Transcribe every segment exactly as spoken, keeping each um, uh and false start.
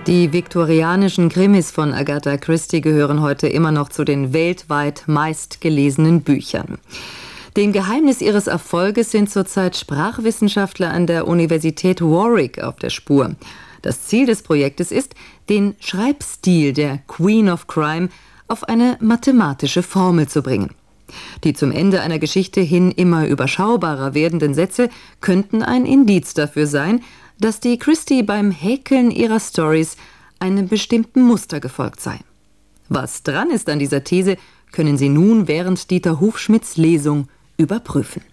Die viktorianischen Krimis von Agatha Christie gehören heute immer noch zu den weltweit meistgelesenen Büchern. Dem Geheimnis ihres Erfolges sind zurzeit Sprachwissenschaftler an der Universität Warwick auf der Spur. Das Ziel des Projektes ist, den Schreibstil der Queen of Crime auf eine mathematische Formel zu bringen. Die zum Ende einer Geschichte hin immer überschaubarer werdenden Sätze könnten ein Indiz dafür sein, dass die Christie beim Häkeln ihrer Storys einem bestimmten Muster gefolgt sei. Was dran ist an dieser These, können Sie nun während Dieter Hufschmidts Lesung überprüfen.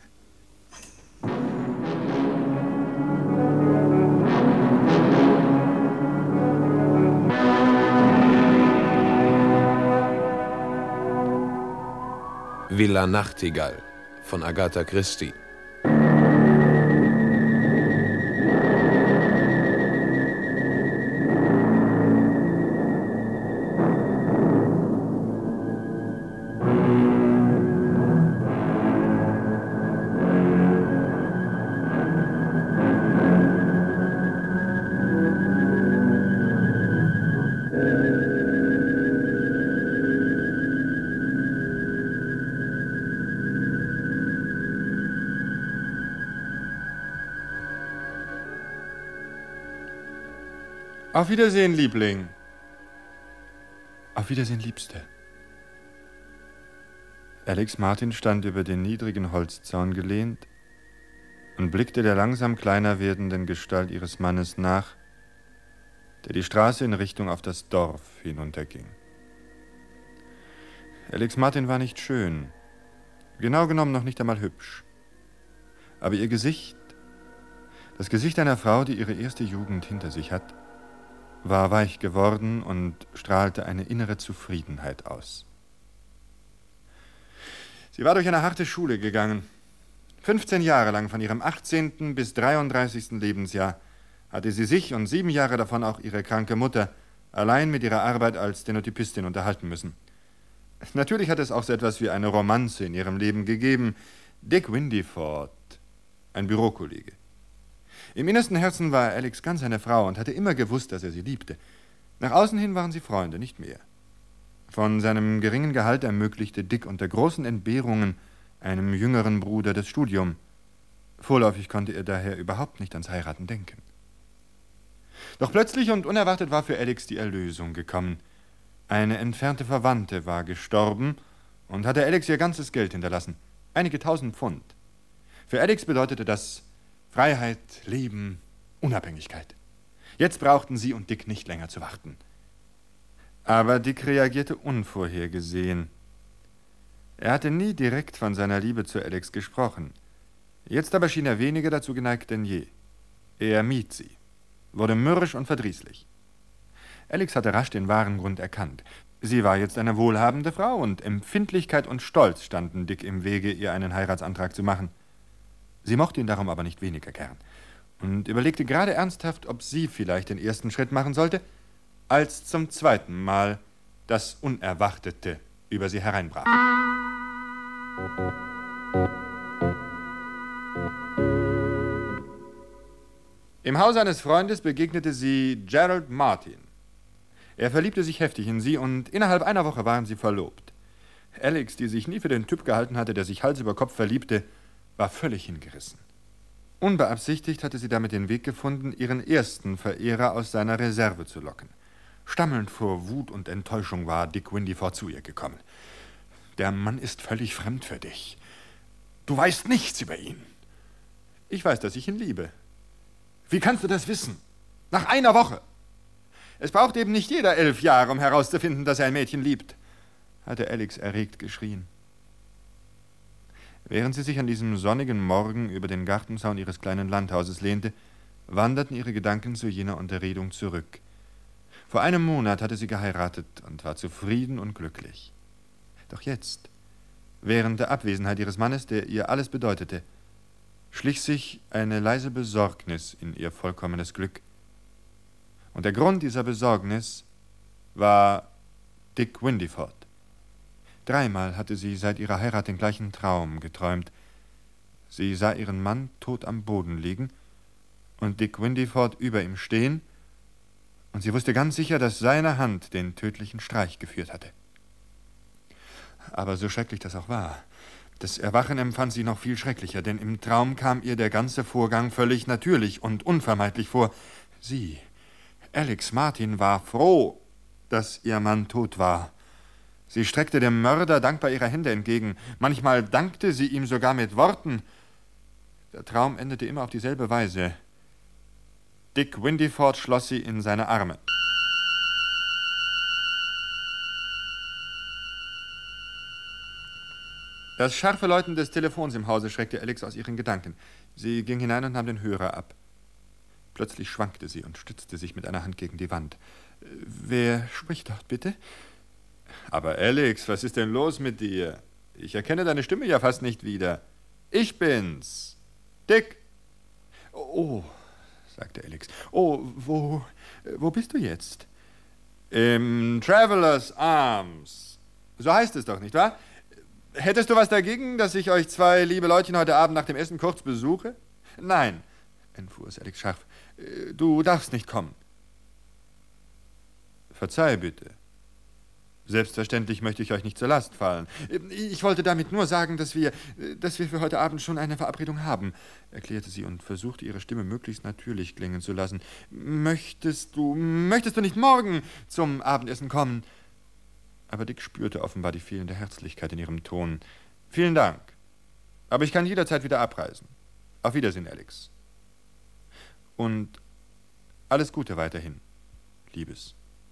Villa Nachtigall von Agatha Christie. Auf Wiedersehen, Liebling. Auf Wiedersehen, Liebste. Alex Martin stand über den niedrigen Holzzaun gelehnt und blickte der langsam kleiner werdenden Gestalt ihres Mannes nach, der die Straße in Richtung auf das Dorf hinunterging. Alex Martin war nicht schön, genau genommen noch nicht einmal hübsch. Aber ihr Gesicht, das Gesicht einer Frau, die ihre erste Jugend hinter sich hat, war weich geworden und strahlte eine innere Zufriedenheit aus. Sie war durch eine harte Schule gegangen. fünfzehn Jahre lang, von ihrem achtzehnten bis dreiunddreißigsten Lebensjahr, hatte sie sich und sieben Jahre davon auch ihre kranke Mutter allein mit ihrer Arbeit als Stenotypistin unterhalten müssen. Natürlich hat es auch so etwas wie eine Romanze in ihrem Leben gegeben. Dick Windyford, ein Bürokollege. Im innersten Herzen war Alex ganz eine Frau und hatte immer gewusst, dass er sie liebte. Nach außen hin waren sie Freunde, nicht mehr. Von seinem geringen Gehalt ermöglichte Dick unter großen Entbehrungen einem jüngeren Bruder das Studium. Vorläufig konnte er daher überhaupt nicht ans Heiraten denken. Doch plötzlich und unerwartet war für Alex die Erlösung gekommen. Eine entfernte Verwandte war gestorben und hatte Alex ihr ganzes Geld hinterlassen. Einige tausend Pfund. Für Alex bedeutete das Freiheit, Leben, Unabhängigkeit. Jetzt brauchten sie und Dick nicht länger zu warten. Aber Dick reagierte unvorhergesehen. Er hatte nie direkt von seiner Liebe zu Alex gesprochen. Jetzt aber schien er weniger dazu geneigt denn je. Er mied sie, wurde mürrisch und verdrießlich. Alex hatte rasch den wahren Grund erkannt. Sie war jetzt eine wohlhabende Frau und Empfindlichkeit und Stolz standen Dick im Wege, ihr einen Heiratsantrag zu machen. Sie mochte ihn darum aber nicht weniger gern und überlegte gerade ernsthaft, ob sie vielleicht den ersten Schritt machen sollte, als zum zweiten Mal das Unerwartete über sie hereinbrach. Im Haus eines Freundes begegnete sie Gerald Martin. Er verliebte sich heftig in sie und innerhalb einer Woche waren sie verlobt. Alex, die sich nie für den Typ gehalten hatte, der sich Hals über Kopf verliebte, war völlig hingerissen. Unbeabsichtigt hatte sie damit den Weg gefunden, ihren ersten Verehrer aus seiner Reserve zu locken. Stammelnd vor Wut und Enttäuschung war Dick Windyford zu ihr gekommen. »Der Mann ist völlig fremd für dich. Du weißt nichts über ihn.« »Ich weiß, dass ich ihn liebe.« »Wie kannst du das wissen? Nach einer Woche?« »Es braucht eben nicht jeder elf Jahre, um herauszufinden, dass er ein Mädchen liebt«, hatte Alex erregt geschrien. Während sie sich an diesem sonnigen Morgen über den Gartenzaun ihres kleinen Landhauses lehnte, wanderten ihre Gedanken zu jener Unterredung zurück. Vor einem Monat hatte sie geheiratet und war zufrieden und glücklich. Doch jetzt, während der Abwesenheit ihres Mannes, der ihr alles bedeutete, schlich sich eine leise Besorgnis in ihr vollkommenes Glück. Und der Grund dieser Besorgnis war Dick Windyford. Dreimal hatte sie seit ihrer Heirat den gleichen Traum geträumt. Sie sah ihren Mann tot am Boden liegen und Dick Windyford über ihm stehen Und sie wusste ganz sicher, dass seine Hand den tödlichen Streich geführt hatte. Aber so schrecklich das auch war, das Erwachen empfand sie noch viel schrecklicher, denn im Traum kam ihr der ganze Vorgang völlig natürlich und unvermeidlich vor. Sie, Alex Martin, war froh, dass ihr Mann tot war. Sie streckte dem Mörder dankbar ihre Hände entgegen. Manchmal dankte sie ihm sogar mit Worten. Der Traum endete immer auf dieselbe Weise. Dick Windyford schloss sie in seine Arme. Das scharfe Läuten des Telefons im Hause schreckte Alex aus ihren Gedanken. Sie ging hinein und nahm den Hörer ab. Plötzlich schwankte sie und stützte sich mit einer Hand gegen die Wand. »Wer spricht dort, bitte?« »Aber Alex, was ist denn los mit dir? Ich erkenne deine Stimme ja fast nicht wieder. Ich bin's. Dick.« »Oh«, sagte Alex. »Oh, wo, wo bist du jetzt?« »Im Travelers Arms. So heißt es doch, nicht wahr? Hättest du was dagegen, dass ich euch zwei liebe Leutchen heute Abend nach dem Essen kurz besuche?« »Nein«, entfuhr es Alex scharf. »Du darfst nicht kommen.« »Verzeih bitte. Selbstverständlich möchte ich euch nicht zur Last fallen. Ich wollte damit nur sagen, dass wir, dass wir für heute Abend schon eine Verabredung haben«, erklärte sie und versuchte, ihre Stimme möglichst natürlich klingen zu lassen. »Möchtest du, möchtest du nicht morgen zum Abendessen kommen?« Aber Dick spürte offenbar die fehlende Herzlichkeit in ihrem Ton. »Vielen Dank. Aber ich kann jederzeit wieder abreisen. Auf Wiedersehen, Alex. Und alles Gute weiterhin, Liebes.«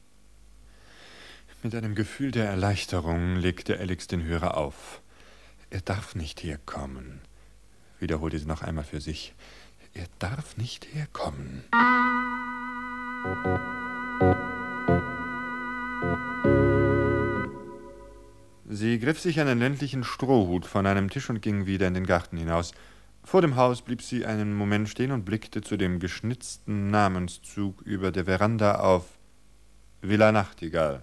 Mit einem Gefühl der Erleichterung legte Alex den Hörer auf. »Er darf nicht herkommen«, wiederholte sie noch einmal für sich. »Er darf nicht herkommen.« Sie griff sich einen ländlichen Strohhut von einem Tisch und ging wieder in den Garten hinaus. Vor dem Haus blieb sie einen Moment stehen und blickte zu dem geschnitzten Namenszug über der Veranda auf Villa Nachtigall.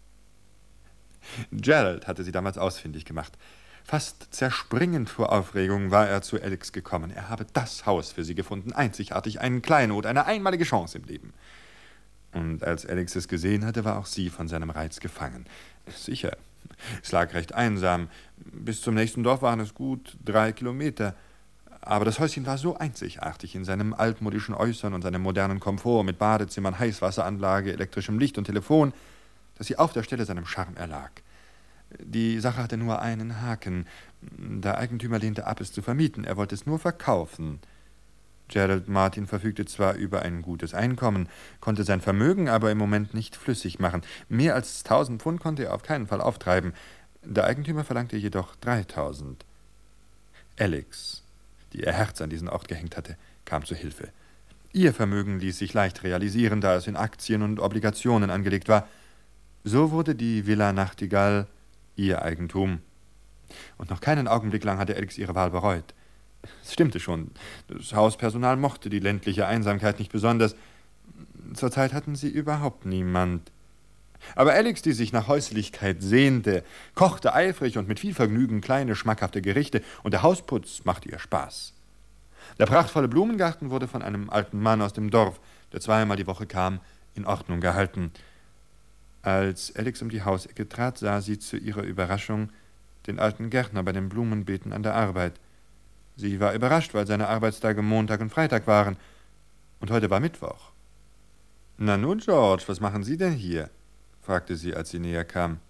Gerald hatte sie damals ausfindig gemacht. Fast zerspringend vor Aufregung war er zu Alex gekommen. Er habe das Haus für sie gefunden, einzigartig, einen Kleinod, eine einmalige Chance im Leben. Und als Alex es gesehen hatte, war auch sie von seinem Reiz gefangen. Sicher, es lag recht einsam. Bis zum nächsten Dorf waren es gut drei Kilometer. Aber das Häuschen war so einzigartig in seinem altmodischen Äußern und seinem modernen Komfort mit Badezimmern, Heißwasseranlage, elektrischem Licht und Telefon, dass sie auf der Stelle seinem Charme erlag. Die Sache hatte nur einen Haken. Der Eigentümer lehnte ab, es zu vermieten. Er wollte es nur verkaufen. Gerald Martin verfügte zwar über ein gutes Einkommen, konnte sein Vermögen aber im Moment nicht flüssig machen. Mehr als tausend Pfund konnte er auf keinen Fall auftreiben. Der Eigentümer verlangte jedoch dreitausend. Alex, die ihr Herz an diesen Ort gehängt hatte, kam zu Hilfe. Ihr Vermögen ließ sich leicht realisieren, da es in Aktien und Obligationen angelegt war. So wurde die Villa Nachtigall ihr Eigentum. Und noch keinen Augenblick lang hatte Alex ihre Wahl bereut. Es stimmte schon, das Hauspersonal mochte die ländliche Einsamkeit nicht besonders. Zurzeit hatten sie überhaupt niemand. Aber Alex, die sich nach Häuslichkeit sehnte, kochte eifrig und mit viel Vergnügen kleine, schmackhafte Gerichte, und der Hausputz machte ihr Spaß. Der prachtvolle Blumengarten wurde von einem alten Mann aus dem Dorf, der zweimal die Woche kam, in Ordnung gehalten. Als Alex um die Hausecke trat, sah sie zu ihrer Überraschung den alten Gärtner bei den Blumenbeeten an der Arbeit. Sie war überrascht, weil seine Arbeitstage Montag und Freitag waren. Und heute war Mittwoch. »Na nun, George, was machen Sie denn hier?« fragte sie, als sie näher kam.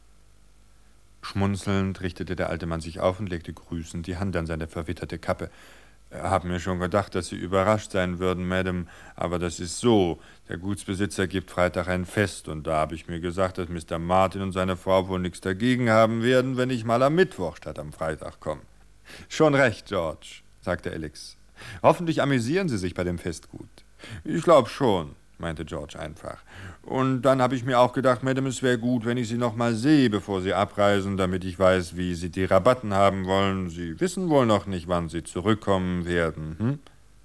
Schmunzelnd richtete der alte Mann sich auf und legte grüßend die Hand an seine verwitterte Kappe. »Hab mir schon gedacht, dass Sie überrascht sein würden, Madame, aber das ist so. Der Gutsbesitzer gibt Freitag ein Fest, und da habe ich mir gesagt, dass Mister Martin und seine Frau wohl nichts dagegen haben werden, wenn ich mal am Mittwoch statt am Freitag komme.« »Schon recht, George«, sagte Alex. »Hoffentlich amüsieren Sie sich bei dem Fest gut.« »Ich glaube schon«, meinte George einfach. »Und dann habe ich mir auch gedacht, Madame, es wäre gut, wenn ich Sie noch mal sehe, bevor Sie abreisen, damit ich weiß, wie Sie die Rabatten haben wollen. Sie wissen wohl noch nicht, wann Sie zurückkommen werden, hm?«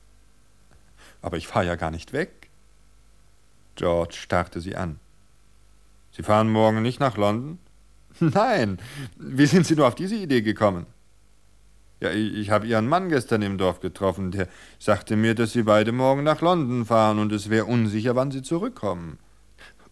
»Aber ich fahre ja gar nicht weg.« George starrte sie an. »Sie fahren morgen nicht nach London?« »Nein. Wie sind Sie nur auf diese Idee gekommen?« »Ja, ich, ich habe Ihren Mann gestern im Dorf getroffen. Der sagte mir, dass Sie beide morgen nach London fahren, und es wäre unsicher, wann Sie zurückkommen.«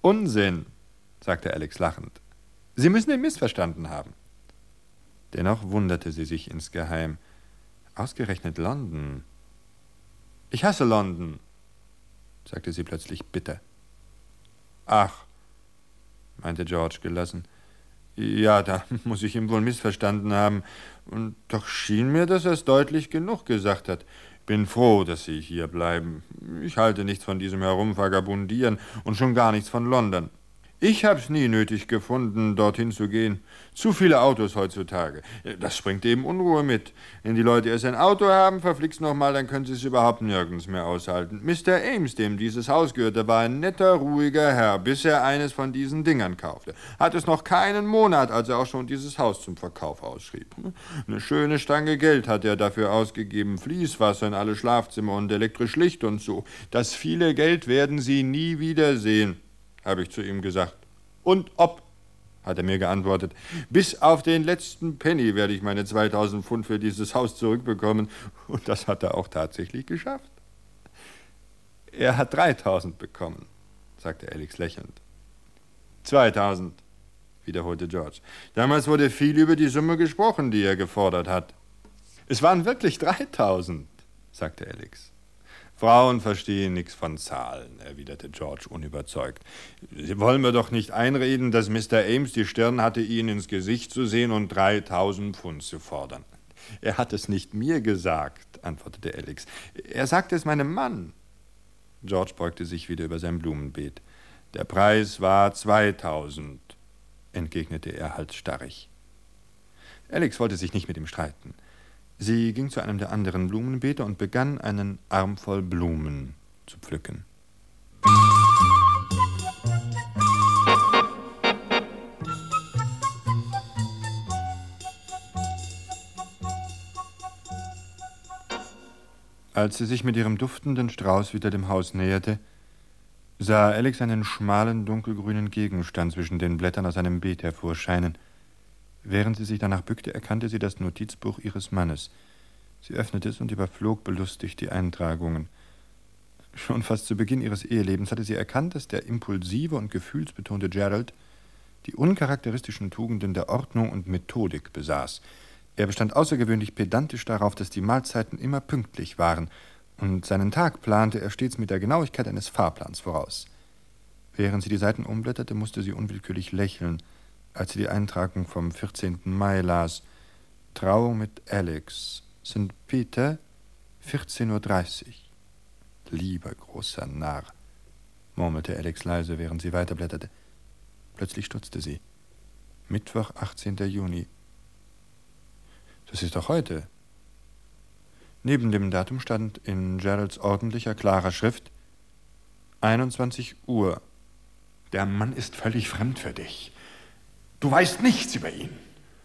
Unsinn, sagte Alex lachend. Sie müssen ihn missverstanden haben. Dennoch wunderte sie sich insgeheim. Ausgerechnet London. Ich hasse London, sagte sie plötzlich bitter. Ach, meinte George gelassen. Ja, da muss ich ihn wohl missverstanden haben. Und doch schien mir, dass er es deutlich genug gesagt hat. Bin froh, dass Sie hier bleiben. Ich halte nichts von diesem Herumvagabundieren und schon gar nichts von London. Ich hab's nie nötig gefunden, dorthin zu gehen. Zu viele Autos heutzutage. Das bringt eben Unruhe mit. Wenn die Leute erst ein Auto haben, verflixt nochmal, dann können sie es überhaupt nirgends mehr aushalten. Mister Ames, dem dieses Haus gehörte, war ein netter, ruhiger Herr, bis er eines von diesen Dingern kaufte. Hat es noch keinen Monat, als er auch schon dieses Haus zum Verkauf ausschrieb. Eine schöne Stange Geld hat er dafür ausgegeben. Fließwasser in alle Schlafzimmer und elektrisch Licht und so. Das viele Geld werden Sie nie wiedersehen, habe ich zu ihm gesagt. Und ob, hat er mir geantwortet. Bis auf den letzten Penny werde ich meine zweitausend Pfund für dieses Haus zurückbekommen. Und das hat er auch tatsächlich geschafft. Er hat dreitausend bekommen, sagte Alex lächelnd. zweitausend, wiederholte George. Damals wurde viel über die Summe gesprochen, die er gefordert hat. Es waren wirklich dreitausend, sagte Alex. Frauen verstehen nichts von Zahlen, erwiderte George unüberzeugt. Sie wollen mir doch nicht einreden, dass Mister Ames die Stirn hatte, Ihnen ins Gesicht zu sehen und dreitausend Pfund zu fordern. Er hat es nicht mir gesagt, antwortete Alex. Er sagte es meinem Mann. George beugte sich wieder über sein Blumenbeet. Der Preis war zweitausend, entgegnete er halsstarrig. Alex wollte sich nicht mit ihm streiten. Sie ging zu einem der anderen Blumenbeete und begann, einen Arm voll Blumen zu pflücken. Als sie sich mit ihrem duftenden Strauß wieder dem Haus näherte, sah Alex einen schmalen, dunkelgrünen Gegenstand zwischen den Blättern aus einem Beet hervorscheinen. Während sie sich danach bückte, erkannte sie das Notizbuch ihres Mannes. Sie öffnete es und überflog belustigt die Eintragungen. Schon fast zu Beginn ihres Ehelebens hatte sie erkannt, dass der impulsive und gefühlsbetonte Gerald die uncharakteristischen Tugenden der Ordnung und Methodik besaß. Er bestand außergewöhnlich pedantisch darauf, dass die Mahlzeiten immer pünktlich waren, und seinen Tag plante er stets mit der Genauigkeit eines Fahrplans voraus. Während sie die Seiten umblätterte, musste sie unwillkürlich lächeln, als sie die Eintragung vom vierzehnten Mai las. Trauung mit Alex, Sankt Peter, vierzehn Uhr dreißig. Lieber großer Narr, murmelte Alex leise, während sie weiterblätterte. Plötzlich stutzte sie. Mittwoch, achtzehnten Juni. Das ist doch heute. Neben dem Datum stand in Geralds ordentlicher, klarer Schrift einundzwanzig Uhr. Der Mann ist völlig fremd für dich. Du weißt nichts über ihn.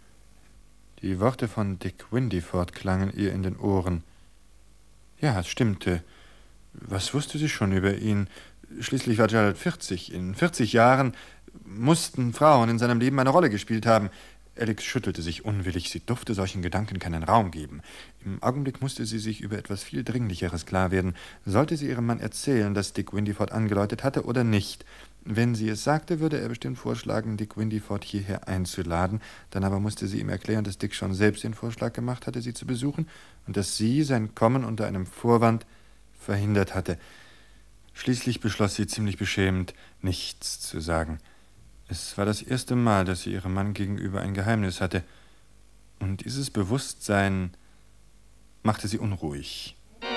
Die Worte von Dick Windyford klangen ihr in den Ohren. Ja, es stimmte. Was wusste sie schon über ihn? Schließlich war Gerald vierzig. In vierzig Jahren mussten Frauen in seinem Leben eine Rolle gespielt haben. Alex schüttelte sich unwillig. Sie durfte solchen Gedanken keinen Raum geben. Im Augenblick musste sie sich über etwas viel Dringlicheres klar werden. Sollte sie ihrem Mann erzählen, dass Dick Windyford angeläutet hatte, oder nicht? Wenn sie es sagte, würde er bestimmt vorschlagen, Dick Windyford hierher einzuladen. Dann aber musste sie ihm erklären, dass Dick schon selbst den Vorschlag gemacht hatte, sie zu besuchen, und dass sie sein Kommen unter einem Vorwand verhindert hatte. Schließlich beschloss sie ziemlich beschämt, nichts zu sagen. Es war das erste Mal, dass sie ihrem Mann gegenüber ein Geheimnis hatte. Und dieses Bewusstsein machte sie unruhig.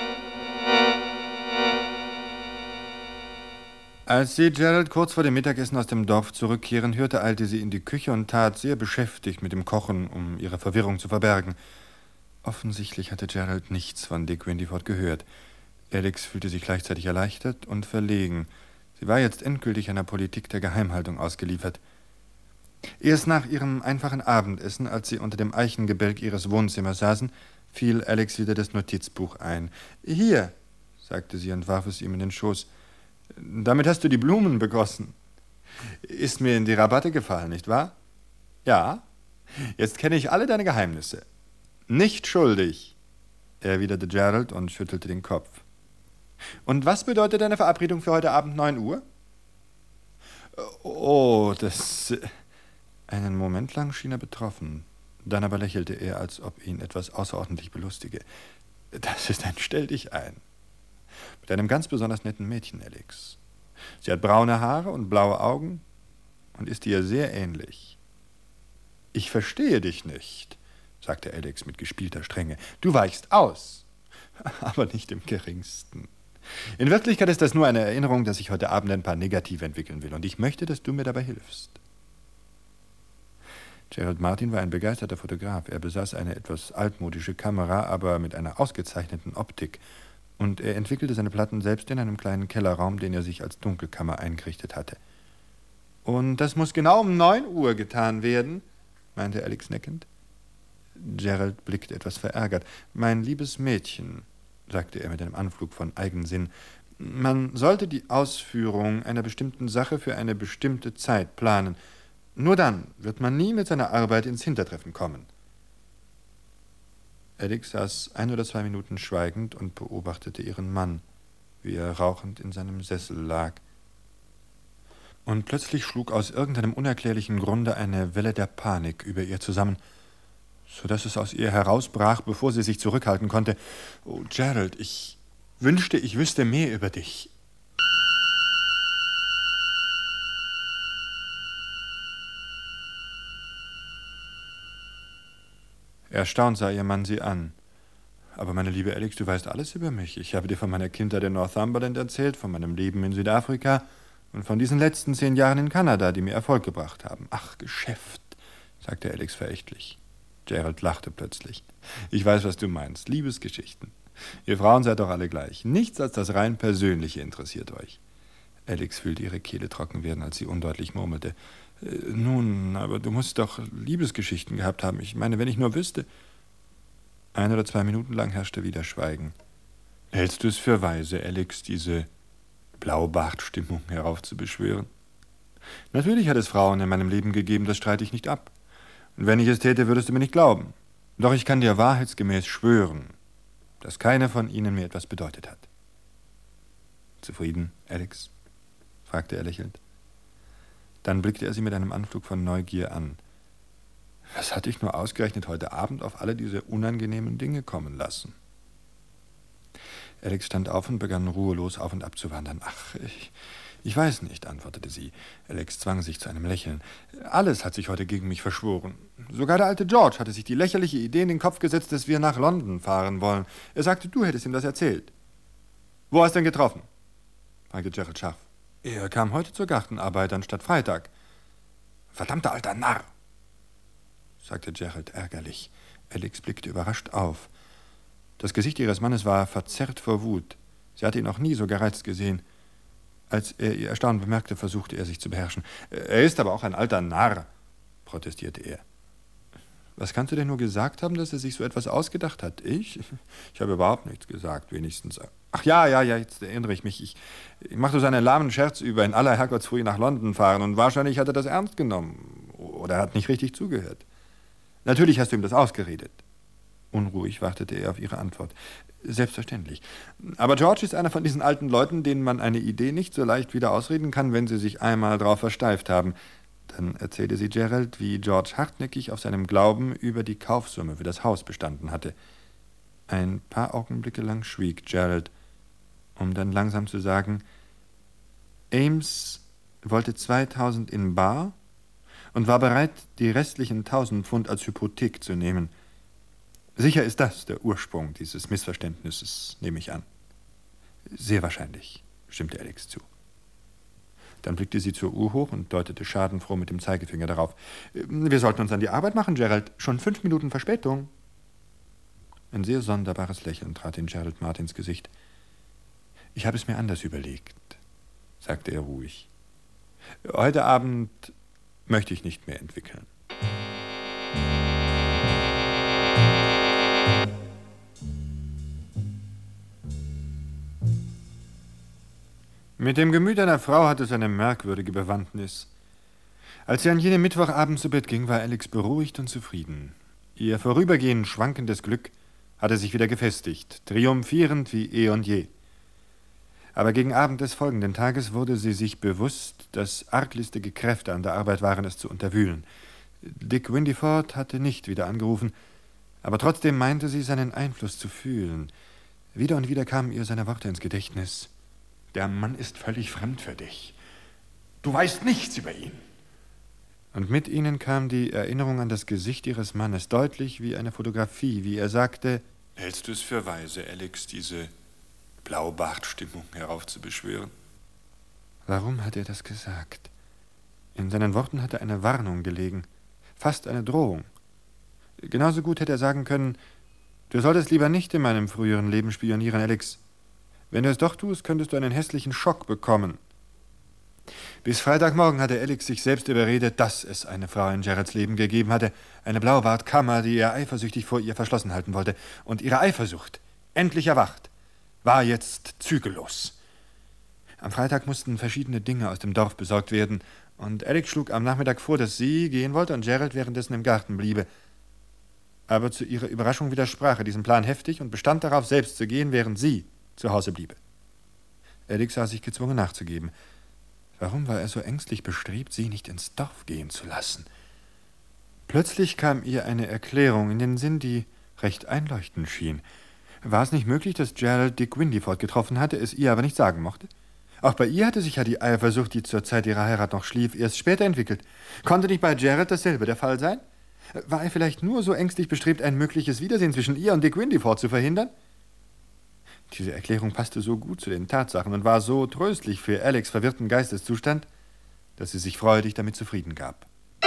Als sie Gerald kurz vor dem Mittagessen aus dem Dorf zurückkehren hörte, eilte sie in die Küche und tat sehr beschäftigt mit dem Kochen, um ihre Verwirrung zu verbergen. Offensichtlich hatte Gerald nichts von Dick Windyford gehört. Alex fühlte sich gleichzeitig erleichtert und verlegen. Sie war jetzt endgültig einer Politik der Geheimhaltung ausgeliefert. Erst nach ihrem einfachen Abendessen, als sie unter dem Eichengebälk ihres Wohnzimmers saßen, fiel Alex wieder das Notizbuch ein. »Hier«, sagte sie und warf es ihm in den Schoß. »Damit hast du die Blumen begossen. Ist mir in die Rabatte gefallen, nicht wahr?« »Ja. Jetzt kenne ich alle deine Geheimnisse.« »Nicht schuldig«, erwiderte Gerald und schüttelte den Kopf. »Und was bedeutet deine Verabredung für heute Abend neun Uhr?« Oh, das... Einen Moment lang schien er betroffen. Dann aber lächelte er, als ob ihn etwas außerordentlich belustige. Das ist ein Stelldichein. Mit einem ganz besonders netten Mädchen, Alex. Sie hat braune Haare und blaue Augen und ist dir sehr ähnlich. »Ich verstehe dich nicht«, sagte Alex mit gespielter Strenge. »Du weichst aus, aber nicht im geringsten. In Wirklichkeit ist das nur eine Erinnerung, dass ich heute Abend ein paar Negative entwickeln will, und ich möchte, dass du mir dabei hilfst.« Gerald Martin war ein begeisterter Fotograf. Er besaß eine etwas altmodische Kamera, aber mit einer ausgezeichneten Optik. Und er entwickelte seine Platten selbst in einem kleinen Kellerraum, den er sich als Dunkelkammer eingerichtet hatte. »Und das muss genau um neun Uhr getan werden«, meinte Alex neckend. Gerald blickte etwas verärgert. »Mein liebes Mädchen«, sagte er mit einem Anflug von Eigensinn, »man sollte die Ausführung einer bestimmten Sache für eine bestimmte Zeit planen. Nur dann wird man nie mit seiner Arbeit ins Hintertreffen kommen.« Alex saß ein oder zwei Minuten schweigend und beobachtete ihren Mann, wie er rauchend in seinem Sessel lag. Und plötzlich schlug aus irgendeinem unerklärlichen Grunde eine Welle der Panik über ihr zusammen, so dass es aus ihr herausbrach, bevor sie sich zurückhalten konnte. »Oh, Gerald, ich wünschte, ich wüsste mehr über dich.« Erstaunt sah ihr Mann sie an. »Aber meine liebe Alex, du weißt alles über mich. Ich habe dir von meiner Kindheit in Northumberland erzählt, von meinem Leben in Südafrika und von diesen letzten zehn Jahren in Kanada, die mir Erfolg gebracht haben.« »Ach, Geschäft«, sagte Alex verächtlich. Gerald lachte plötzlich. »Ich weiß, was du meinst. Liebesgeschichten. Ihr Frauen seid doch alle gleich. Nichts als das rein Persönliche interessiert euch.« Alex fühlte ihre Kehle trocken werden, als sie undeutlich murmelte. Äh, »Nun, aber du musst doch Liebesgeschichten gehabt haben. Ich meine, wenn ich nur wüsste...« Ein oder zwei Minuten lang herrschte wieder Schweigen. »Hältst du es für weise, Alex, diese Blaubartstimmung heraufzubeschwören? Natürlich hat es Frauen in meinem Leben gegeben, das streite ich nicht ab. Und wenn ich es täte, würdest du mir nicht glauben. Doch ich kann dir wahrheitsgemäß schwören, dass keine von ihnen mir etwas bedeutet hat.« »Zufrieden, Alex?« fragte er lächelnd. Dann blickte er sie mit einem Anflug von Neugier an. Was hatte ich nur ausgerechnet heute Abend auf alle diese unangenehmen Dinge kommen lassen? Alex stand auf und begann ruhelos auf und ab zu wandern. »Ach, ich, ich weiß nicht«, antwortete sie. Alex zwang sich zu einem Lächeln. »Alles hat sich heute gegen mich verschworen. Sogar der alte George hatte sich die lächerliche Idee in den Kopf gesetzt, dass wir nach London fahren wollen. Er sagte, du hättest ihm das erzählt.« »Wo hast du denn getroffen?« fragte Gerald scharf. »Er kam heute zur Gartenarbeit anstatt Freitag.« »Verdammter alter Narr«, sagte Gerald ärgerlich. Alex blickte überrascht auf. Das Gesicht ihres Mannes war verzerrt vor Wut. Sie hatte ihn noch nie so gereizt gesehen. Als er ihr Erstaunen bemerkte, versuchte er sich zu beherrschen. »Er ist aber auch ein alter Narr«, protestierte er. »Was kannst du denn nur gesagt haben, dass er sich so etwas ausgedacht hat?« »Ich? Ich habe überhaupt nichts gesagt, wenigstens.« »Ach ja, ja, ja, jetzt erinnere ich mich. Ich, ich machte so einen lahmen Scherz über in aller Herrgottsfrühe nach London fahren und wahrscheinlich hat er das ernst genommen. Oder er hat nicht richtig zugehört. Natürlich hast du ihm das ausgeredet.« Unruhig wartete er auf ihre Antwort. »Selbstverständlich. Aber George ist einer von diesen alten Leuten, denen man eine Idee nicht so leicht wieder ausreden kann, wenn sie sich einmal drauf versteift haben.« Dann erzählte sie Gerald, wie George hartnäckig auf seinem Glauben über die Kaufsumme für das Haus bestanden hatte. Ein paar Augenblicke lang schwieg Gerald, um dann langsam zu sagen, Ames wollte zweitausend in bar und war bereit, die restlichen tausend Pfund als Hypothek zu nehmen. Sicher ist das der Ursprung dieses Missverständnisses, nehme ich an. Sehr wahrscheinlich, stimmte Alex zu. Dann blickte sie zur Uhr hoch und deutete schadenfroh mit dem Zeigefinger darauf. »Wir sollten uns an die Arbeit machen, Gerald. Schon fünf Minuten Verspätung.« Ein sehr sonderbares Lächeln trat in Gerald Martins Gesicht. »Ich habe es mir anders überlegt«, sagte er ruhig. »Heute Abend möchte ich nicht mehr entwickeln.« Mit dem Gemüt einer Frau hat es eine merkwürdige Bewandtnis. Als sie an jenem Mittwochabend zu Bett ging, war Alex beruhigt und zufrieden. Ihr vorübergehend schwankendes Glück hatte sich wieder gefestigt, triumphierend wie eh und je. Aber gegen Abend des folgenden Tages wurde sie sich bewusst, dass arglistige Kräfte an der Arbeit waren, es zu unterwühlen. Dick Windyford hatte nicht wieder angerufen, aber trotzdem meinte sie, seinen Einfluss zu fühlen. Wieder und wieder kamen ihr seine Worte ins Gedächtnis. Der Mann ist völlig fremd für dich. Du weißt nichts über ihn. Und mit ihnen kam die Erinnerung an das Gesicht ihres Mannes, deutlich wie eine Fotografie, wie er sagte: Hältst du es für weise, Alex, diese Blaubartstimmung heraufzubeschwören? Warum hat er das gesagt? In seinen Worten hatte eine Warnung gelegen, fast eine Drohung. Genauso gut hätte er sagen können: Du solltest lieber nicht in meinem früheren Leben spionieren, Alex. Wenn du es doch tust, könntest du einen hässlichen Schock bekommen. Bis Freitagmorgen hatte Alex sich selbst überredet, dass es eine Frau in Geralds Leben gegeben hatte, eine Blaubartkammer, die er eifersüchtig vor ihr verschlossen halten wollte. Und ihre Eifersucht, endlich erwacht, war jetzt zügellos. Am Freitag mussten verschiedene Dinge aus dem Dorf besorgt werden, und Alex schlug am Nachmittag vor, dass sie gehen wollte und Gerald währenddessen im Garten bliebe. Aber zu ihrer Überraschung widersprach er diesem Plan heftig und bestand darauf, selbst zu gehen, während sie zu Hause bliebe. Alex sah sich gezwungen nachzugeben. Warum war er so ängstlich bestrebt, sie nicht ins Dorf gehen zu lassen? Plötzlich kam ihr eine Erklärung in den Sinn, die recht einleuchtend schien. War es nicht möglich, dass Gerald Dick Windyford getroffen hatte, es ihr aber nicht sagen mochte? Auch bei ihr hatte sich ja die Eifersucht, die zur Zeit ihrer Heirat noch schlief, erst später entwickelt. Konnte nicht bei Gerald dasselbe der Fall sein? War er vielleicht nur so ängstlich bestrebt, ein mögliches Wiedersehen zwischen ihr und Dick Windyford zu verhindern? Diese Erklärung passte so gut zu den Tatsachen und war so tröstlich für Alex' verwirrten Geisteszustand, dass sie sich freudig damit zufrieden gab.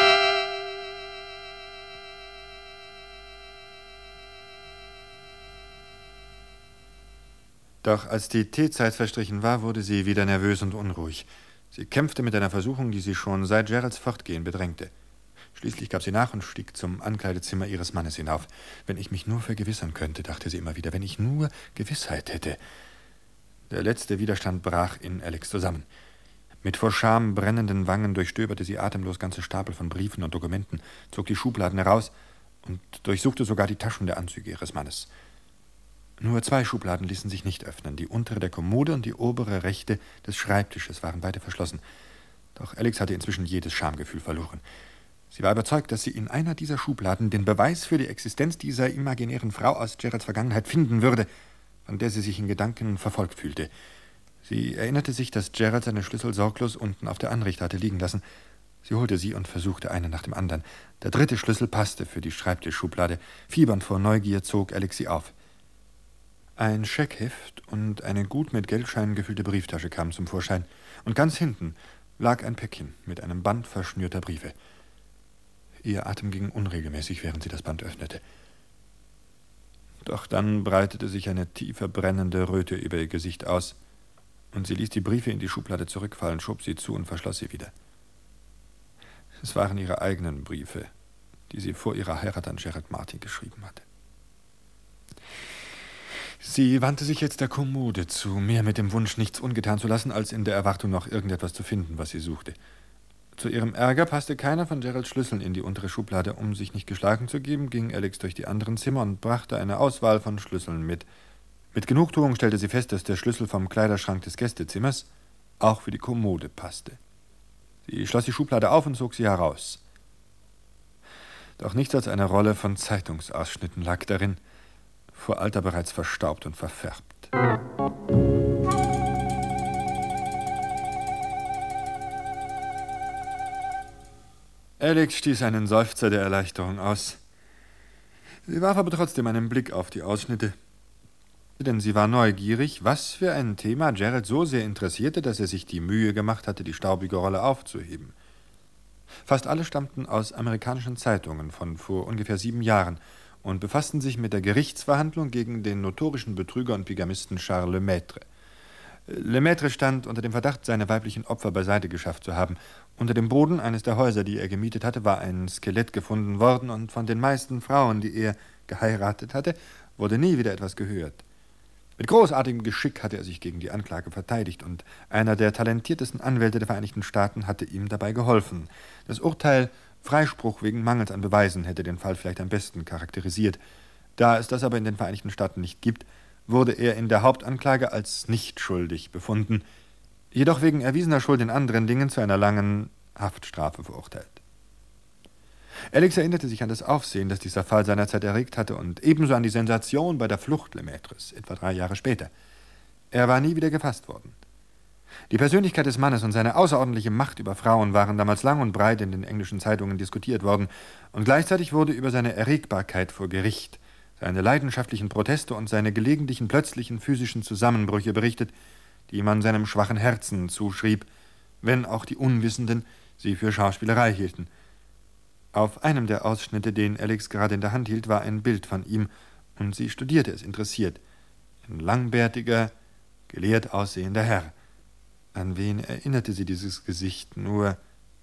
Doch als die Teezeit verstrichen war, wurde sie wieder nervös und unruhig. Sie kämpfte mit einer Versuchung, die sie schon seit Geralds Fortgehen bedrängte. Schließlich gab sie nach und stieg zum Ankleidezimmer ihres Mannes hinauf. Wenn ich mich nur vergewissern könnte, dachte sie immer wieder, wenn ich nur Gewissheit hätte. Der letzte Widerstand brach in Alex zusammen. Mit vor Scham brennenden Wangen durchstöberte sie atemlos ganze Stapel von Briefen und Dokumenten, zog die Schubladen heraus und durchsuchte sogar die Taschen der Anzüge ihres Mannes. Nur zwei Schubladen ließen sich nicht öffnen. Die untere der Kommode und die obere rechte des Schreibtisches waren beide verschlossen. Doch Alex hatte inzwischen jedes Schamgefühl verloren. Sie war überzeugt, dass sie in einer dieser Schubladen den Beweis für die Existenz dieser imaginären Frau aus Geralds Vergangenheit finden würde, von der sie sich in Gedanken verfolgt fühlte. Sie erinnerte sich, dass Gerald seine Schlüssel sorglos unten auf der Anrichte hatte liegen lassen. Sie holte sie und versuchte einen nach dem anderen. Der dritte Schlüssel passte für die Schreibtischschublade. Fiebernd vor Neugier zog Alex sie auf. Ein Scheckheft und eine gut mit Geldscheinen gefüllte Brieftasche kamen zum Vorschein. Und ganz hinten lag ein Päckchen mit einem Band verschnürter Briefe. Ihr Atem ging unregelmäßig, während sie das Band öffnete. Doch dann breitete sich eine tiefe, brennende Röte über ihr Gesicht aus, und sie ließ die Briefe in die Schublade zurückfallen, schob sie zu und verschloss sie wieder. Es waren ihre eigenen Briefe, die sie vor ihrer Heirat an Gerald Martin geschrieben hatte. Sie wandte sich jetzt der Kommode zu, mehr mit dem Wunsch, nichts ungetan zu lassen, als in der Erwartung, noch irgendetwas zu finden, was sie suchte. Zu ihrem Ärger passte keiner von Geralds Schlüsseln in die untere Schublade. Um sich nicht geschlagen zu geben, ging Alex durch die anderen Zimmer und brachte eine Auswahl von Schlüsseln mit. Mit Genugtuung stellte sie fest, dass der Schlüssel vom Kleiderschrank des Gästezimmers auch für die Kommode passte. Sie schloss die Schublade auf und zog sie heraus. Doch nichts als eine Rolle von Zeitungsausschnitten lag darin, vor Alter bereits verstaubt und verfärbt. Alex stieß einen Seufzer der Erleichterung aus. Sie warf aber trotzdem einen Blick auf die Ausschnitte, denn sie war neugierig, was für ein Thema Gerald so sehr interessierte, dass er sich die Mühe gemacht hatte, die staubige Rolle aufzuheben. Fast alle stammten aus amerikanischen Zeitungen von vor ungefähr sieben Jahren und befassten sich mit der Gerichtsverhandlung gegen den notorischen Betrüger und Bigamisten Charles Lemaitre. Lemaitre stand unter dem Verdacht, seine weiblichen Opfer beiseite geschafft zu haben. Unter dem Boden eines der Häuser, die er gemietet hatte, war ein Skelett gefunden worden, und von den meisten Frauen, die er geheiratet hatte, wurde nie wieder etwas gehört. Mit großartigem Geschick hatte er sich gegen die Anklage verteidigt, und einer der talentiertesten Anwälte der Vereinigten Staaten hatte ihm dabei geholfen. Das Urteil Freispruch wegen Mangels an Beweisen hätte den Fall vielleicht am besten charakterisiert. Da es das aber in den Vereinigten Staaten nicht gibt, wurde er in der Hauptanklage als nicht schuldig befunden, jedoch wegen erwiesener Schuld in anderen Dingen zu einer langen Haftstrafe verurteilt. Alex erinnerte sich an das Aufsehen, das dieser Fall seinerzeit erregt hatte, und ebenso an die Sensation bei der Flucht Lemaitres, etwa drei Jahre später. Er war nie wieder gefasst worden. Die Persönlichkeit des Mannes und seine außerordentliche Macht über Frauen waren damals lang und breit in den englischen Zeitungen diskutiert worden, und gleichzeitig wurde über seine Erregbarkeit vor Gericht, seine leidenschaftlichen Proteste und seine gelegentlichen plötzlichen physischen Zusammenbrüche berichtet, die man seinem schwachen Herzen zuschrieb, wenn auch die Unwissenden sie für Schauspielerei hielten. Auf einem der Ausschnitte, den Alex gerade in der Hand hielt, war ein Bild von ihm, und sie studierte es interessiert. Ein langbärtiger, gelehrt aussehender Herr. An wen erinnerte sie dieses Gesicht nur?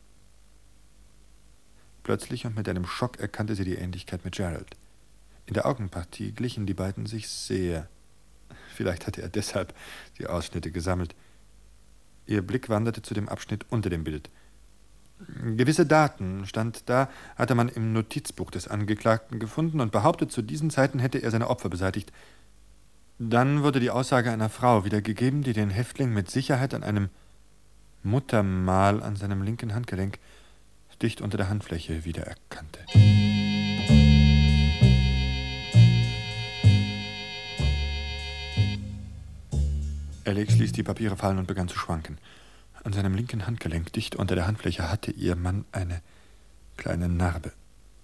Plötzlich und mit einem Schock erkannte sie die Ähnlichkeit mit Gerald. In der Augenpartie glichen die beiden sich sehr. Vielleicht hatte er deshalb die Ausschnitte gesammelt. Ihr Blick wanderte zu dem Abschnitt unter dem Bild. Gewisse Daten, stand da, hatte man im Notizbuch des Angeklagten gefunden und behauptet, zu diesen Zeiten hätte er seine Opfer beseitigt. Dann wurde die Aussage einer Frau wiedergegeben, die den Häftling mit Sicherheit an einem Muttermal an seinem linken Handgelenk dicht unter der Handfläche wiedererkannte. Alex ließ die Papiere fallen und begann zu schwanken. An seinem linken Handgelenk, dicht unter der Handfläche, hatte ihr Mann eine kleine Narbe.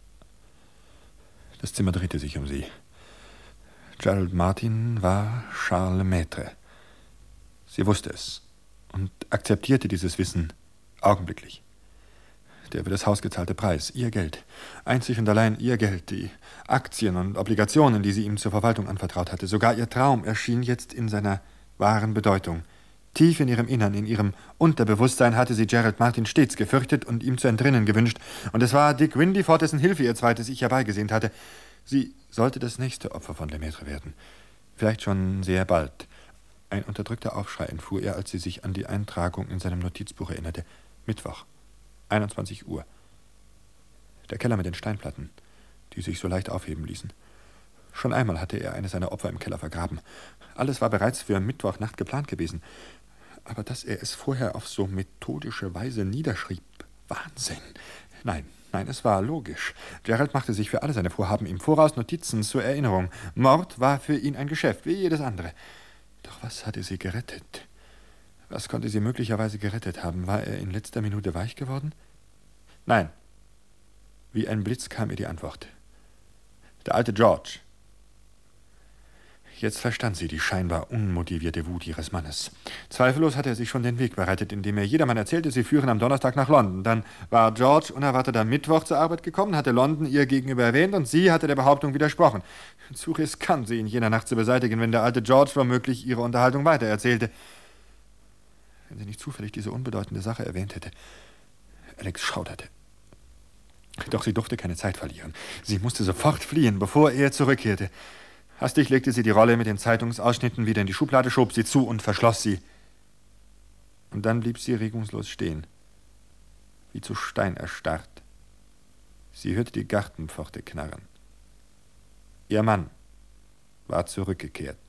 Das Zimmer drehte sich um sie. Gerald Martin war Charles Lemaitre. Sie wusste es und akzeptierte dieses Wissen augenblicklich. Der für das Haus gezahlte Preis, ihr Geld, einzig und allein ihr Geld, die Aktien und Obligationen, die sie ihm zur Verwaltung anvertraut hatte, sogar ihr Traum erschien jetzt in seiner wahren Bedeutung. Tief in ihrem Innern, in ihrem Unterbewusstsein hatte sie Gerald Martin stets gefürchtet und ihm zu entrinnen gewünscht, und es war Dick Windy, vor dessen Hilfe ihr zweites Ich herbeigesehnt hatte. Sie sollte das nächste Opfer von Lemaitre werden. Vielleicht schon sehr bald. Ein unterdrückter Aufschrei entfuhr ihr, als sie sich an die Eintragung in seinem Notizbuch erinnerte. Mittwoch, einundzwanzig Uhr. Der Keller mit den Steinplatten, die sich so leicht aufheben ließen. Schon einmal hatte er eines seiner Opfer im Keller vergraben. Alles war bereits für Mittwochnacht geplant gewesen. Aber dass er es vorher auf so methodische Weise niederschrieb, Wahnsinn. Nein, nein, es war logisch. Gerald machte sich für alle seine Vorhaben im Voraus Notizen zur Erinnerung. Mord war für ihn ein Geschäft, wie jedes andere. Doch was hatte sie gerettet? Was konnte sie möglicherweise gerettet haben? War er in letzter Minute weich geworden? Nein. Wie ein Blitz kam ihr die Antwort. Der alte George. Jetzt verstand sie die scheinbar unmotivierte Wut ihres Mannes. Zweifellos hatte er sich schon den Weg bereitet, indem er jedermann erzählte, sie führen am Donnerstag nach London. Dann war George unerwartet am Mittwoch zur Arbeit gekommen, hatte London ihr gegenüber erwähnt, und sie hatte der Behauptung widersprochen. Zu riskant, sie in jener Nacht zu beseitigen, wenn der alte George womöglich ihre Unterhaltung weitererzählte. Wenn sie nicht zufällig diese unbedeutende Sache erwähnt hätte. Alex schauderte. Doch sie durfte keine Zeit verlieren. Sie musste sofort fliehen, bevor er zurückkehrte. Hastig legte sie die Rolle mit den Zeitungsausschnitten wieder in die Schublade, schob sie zu und verschloss sie. Und dann blieb sie regungslos stehen, wie zu Stein erstarrt. Sie hörte die Gartenpforte knarren. Ihr Mann war zurückgekehrt.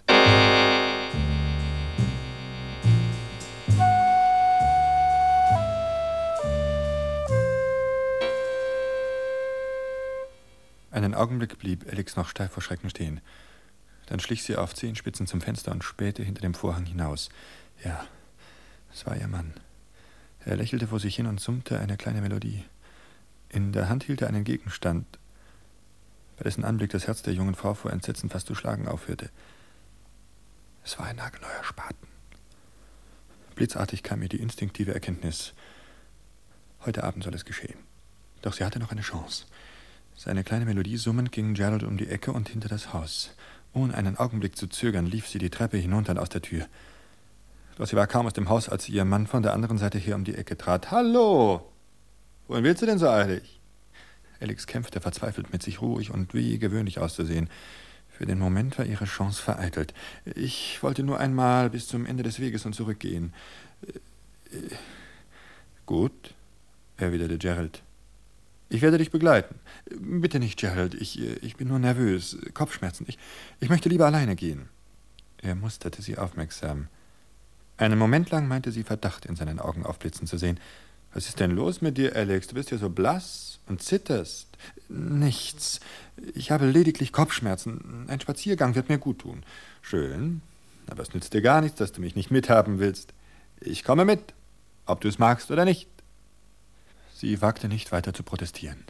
Einen Augenblick blieb Alex noch steif vor Schrecken stehen. Dann schlich sie auf Zehenspitzen zum Fenster und spähte hinter dem Vorhang hinaus. Ja, es war ihr Mann. Er lächelte vor sich hin und summte eine kleine Melodie. In der Hand hielt er einen Gegenstand, bei dessen Anblick das Herz der jungen Frau vor Entsetzen fast zu schlagen aufhörte. Es war ein nagelneuer Spaten. Blitzartig kam ihr die instinktive Erkenntnis. Heute Abend soll es geschehen. Doch sie hatte noch eine Chance. Seine kleine Melodie summend ging Gerald um die Ecke und hinter das Haus. Ohne einen Augenblick zu zögern, lief sie die Treppe hinunter und aus der Tür. Doch sie war kaum aus dem Haus, als ihr Mann von der anderen Seite her um die Ecke trat. »Hallo! Wohin willst du denn so eilig?« Alex kämpfte verzweifelt mit sich, ruhig und wie gewöhnlich auszusehen. Für den Moment war ihre Chance vereitelt. »Ich wollte nur einmal bis zum Ende des Weges und zurückgehen.« äh, »Gut«, erwiderte Gerald. »Ich werde dich begleiten.« »Bitte nicht, Gerald. Ich, ich bin nur nervös. Kopfschmerzen. Ich, ich möchte lieber alleine gehen.« Er musterte sie aufmerksam. Einen Moment lang meinte sie, Verdacht in seinen Augen aufblitzen zu sehen. »Was ist denn los mit dir, Alex? Du bist ja so blass und zitterst.« »Nichts. Ich habe lediglich Kopfschmerzen. Ein Spaziergang wird mir gut tun.« »Schön. Aber es nützt dir gar nichts, dass du mich nicht mithaben willst. Ich komme mit, ob du es magst oder nicht.« Sie wagte nicht weiter zu protestieren.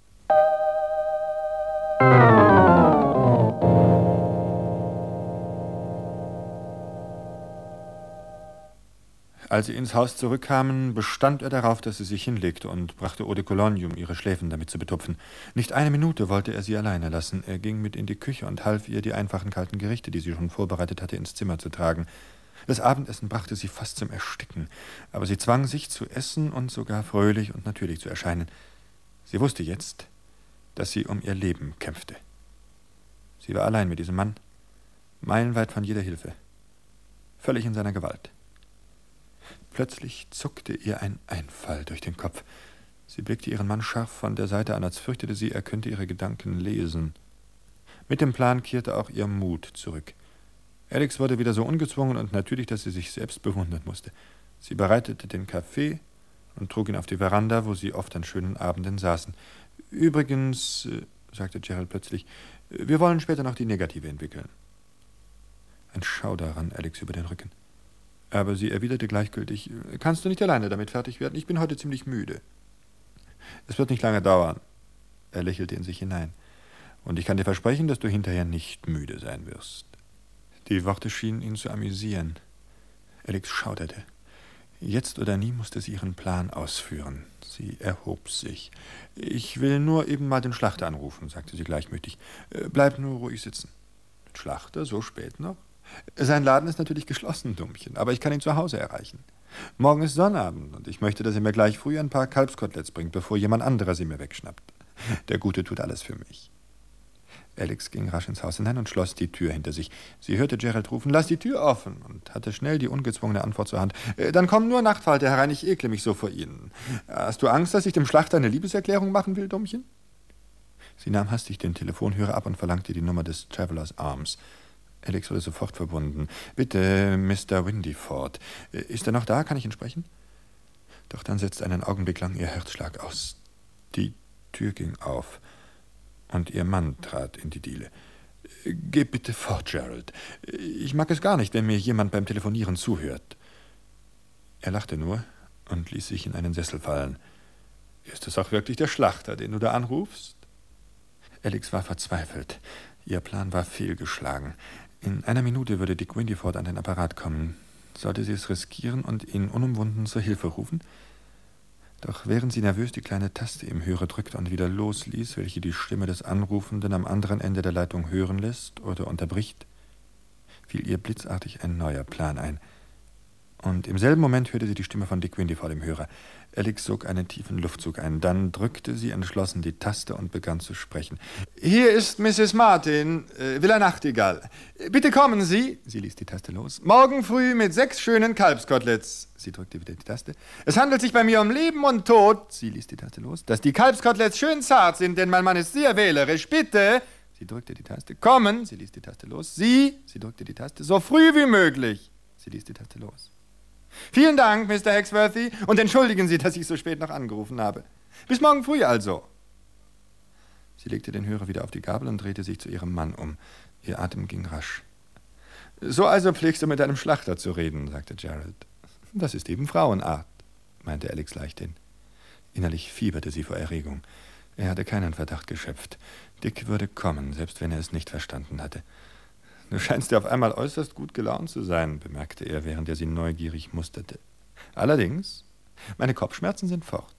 Als sie ins Haus zurückkamen, bestand er darauf, dass sie sich hinlegte und brachte Eau de Cologne, um ihre Schläfen damit zu betupfen. Nicht eine Minute wollte er sie alleine lassen. Er ging mit in die Küche und half ihr, die einfachen kalten Gerichte, die sie schon vorbereitet hatte, ins Zimmer zu tragen. Das Abendessen brachte sie fast zum Ersticken, aber sie zwang sich zu essen und sogar fröhlich und natürlich zu erscheinen. Sie wusste jetzt, dass sie um ihr Leben kämpfte. Sie war allein mit diesem Mann, meilenweit von jeder Hilfe, völlig in seiner Gewalt. Plötzlich zuckte ihr ein Einfall durch den Kopf. Sie blickte ihren Mann scharf von der Seite an, als fürchtete sie, er könnte ihre Gedanken lesen. Mit dem Plan kehrte auch ihr Mut zurück. Alex wurde wieder so ungezwungen und natürlich, dass sie sich selbst bewundern musste. Sie bereitete den Kaffee und trug ihn auf die Veranda, wo sie oft an schönen Abenden saßen. »Übrigens«, sagte Gerald plötzlich, »wir wollen später noch die Negative entwickeln.« Ein Schauder rann Alex über den Rücken. Aber sie erwiderte gleichgültig, »Kannst du nicht alleine damit fertig werden? Ich bin heute ziemlich müde.« »Es wird nicht lange dauern.« Er lächelte in sich hinein. »Und ich kann dir versprechen, dass du hinterher nicht müde sein wirst.« Die Worte schienen ihn zu amüsieren. Alex schauderte. Jetzt oder nie musste sie ihren Plan ausführen. Sie erhob sich. »Ich will nur eben mal den Schlachter anrufen«, sagte sie gleichmütig. »Bleib nur ruhig sitzen.« »Schlachter, so spät noch?« »Sein Laden ist natürlich geschlossen, Dummchen, aber ich kann ihn zu Hause erreichen. Morgen ist Sonnabend und ich möchte, dass er mir gleich früh ein paar Kalbskoteletts bringt, bevor jemand anderer sie mir wegschnappt. Der Gute tut alles für mich.« Alex ging rasch ins Haus hinein und schloss die Tür hinter sich. Sie hörte Gerald rufen, »Lass die Tür offen«, und hatte schnell die ungezwungene Antwort zur Hand. »Dann kommen nur Nachtfalter herein, ich ekle mich so vor Ihnen. Hast du Angst, dass ich dem Schlachter eine Liebeserklärung machen will, Dummchen?« Sie nahm hastig den Telefonhörer ab und verlangte die Nummer des Travelers Arms. Alex wurde sofort verbunden. »Bitte, Mister Windyford. Ist er noch da? Kann ich ihn sprechen?« Doch dann setzte einen Augenblick lang ihr Herzschlag aus. Die Tür ging auf und ihr Mann trat in die Diele. »Geh bitte fort, Gerald. Ich mag es gar nicht, wenn mir jemand beim Telefonieren zuhört.« Er lachte nur und ließ sich in einen Sessel fallen. »Ist es auch wirklich der Schlachter, den du da anrufst?« Alex war verzweifelt. Ihr Plan war fehlgeschlagen. In einer Minute würde Dick Windyford an den Apparat kommen. Sollte sie es riskieren und ihn unumwunden zur Hilfe rufen? Doch während sie nervös die kleine Taste im Hörer drückte und wieder losließ, welche die Stimme des Anrufenden am anderen Ende der Leitung hören lässt oder unterbricht, fiel ihr blitzartig ein neuer Plan ein. Und im selben Moment hörte sie die Stimme von Dick Windyford im Hörer. Alex sog einen tiefen Luftzug ein. Dann drückte sie entschlossen die Taste und begann zu sprechen. »Hier ist Misses Martin, äh, Villa Nachtigall. Bitte kommen Sie.« Sie ließ die Taste los. »Morgen früh mit sechs schönen Kalbskoteletts.« Sie drückte wieder die Taste. »Es handelt sich bei mir um Leben und Tod.« Sie ließ die Taste los. »Dass die Kalbskoteletts schön zart sind, denn mein Mann ist sehr wählerisch. Bitte.« Sie drückte die Taste. »Kommen.« Sie ließ die Taste los. »Sie.« Sie drückte die Taste. »So früh wie möglich.« Sie ließ die Taste los. »Vielen Dank, Mister Hexworthy, und entschuldigen Sie, dass ich so spät noch angerufen habe. Bis morgen früh also.« Sie legte den Hörer wieder auf die Gabel und drehte sich zu ihrem Mann um. Ihr Atem ging rasch. »So also pflegst du mit deinem Schlachter zu reden«, sagte Gerald. »Das ist eben Frauenart«, meinte Alex leichthin. Innerlich fieberte sie vor Erregung. Er hatte keinen Verdacht geschöpft. Dick würde kommen, selbst wenn er es nicht verstanden hatte. »Du scheinst ja auf einmal äußerst gut gelaunt zu sein«, bemerkte er, während er sie neugierig musterte. »Allerdings, meine Kopfschmerzen sind fort.«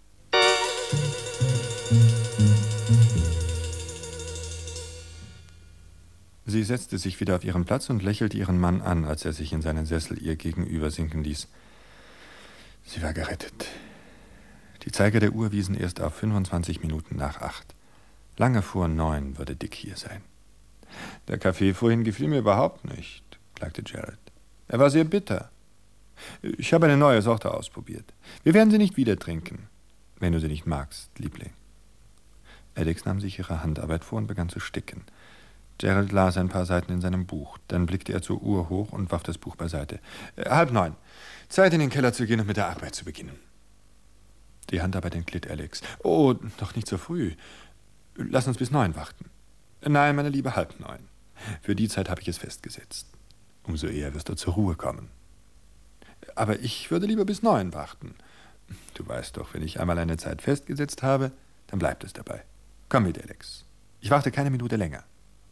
Sie setzte sich wieder auf ihren Platz und lächelte ihren Mann an, als er sich in seinen Sessel ihr gegenüber sinken ließ. Sie war gerettet. Die Zeiger der Uhr wiesen erst auf fünfundzwanzig Minuten nach acht. Lange vor neun würde Dick hier sein. »Der Kaffee vorhin gefiel mir überhaupt nicht«, klagte Gerald. »Er war sehr bitter. Ich habe eine neue Sorte ausprobiert. Wir werden sie nicht wieder trinken, wenn du sie nicht magst, Liebling.« Alex nahm sich ihre Handarbeit vor und begann zu sticken. Gerald las ein paar Seiten in seinem Buch. Dann blickte er zur Uhr hoch und warf das Buch beiseite. Äh, halb neun. Zeit, in den Keller zu gehen und mit der Arbeit zu beginnen. Die Handarbeit entglitt Alex. Oh, doch nicht so früh. Lass uns bis neun warten. Nein, meine Liebe, halb neun. Für die Zeit habe ich es festgesetzt. Umso eher wirst du zur Ruhe kommen. Aber ich würde lieber bis neun warten. Du weißt doch, wenn ich einmal eine Zeit festgesetzt habe, dann bleibt es dabei. Komm mit, Alex. Ich warte keine Minute länger.